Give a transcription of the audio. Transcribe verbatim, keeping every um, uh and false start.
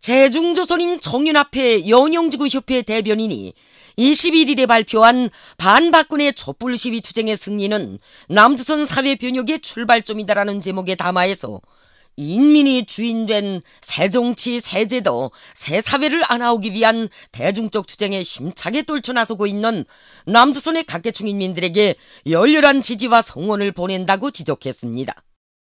세중조선인 정윤합회 영영지구협회 대변인이 이십일일에 발표한 반박근혜 촛불시위 투쟁의 승리는 남조선 사회 변혁의 출발점이다라는 제목의 담화에서 인민이 주인된 새정치, 새제도, 새사회를 안아오기 위한 대중적 투쟁에 힘차게 떨쳐나서고 있는 남조선의 각계층 인민들에게 열렬한 지지와 성원을 보낸다고 지적했습니다.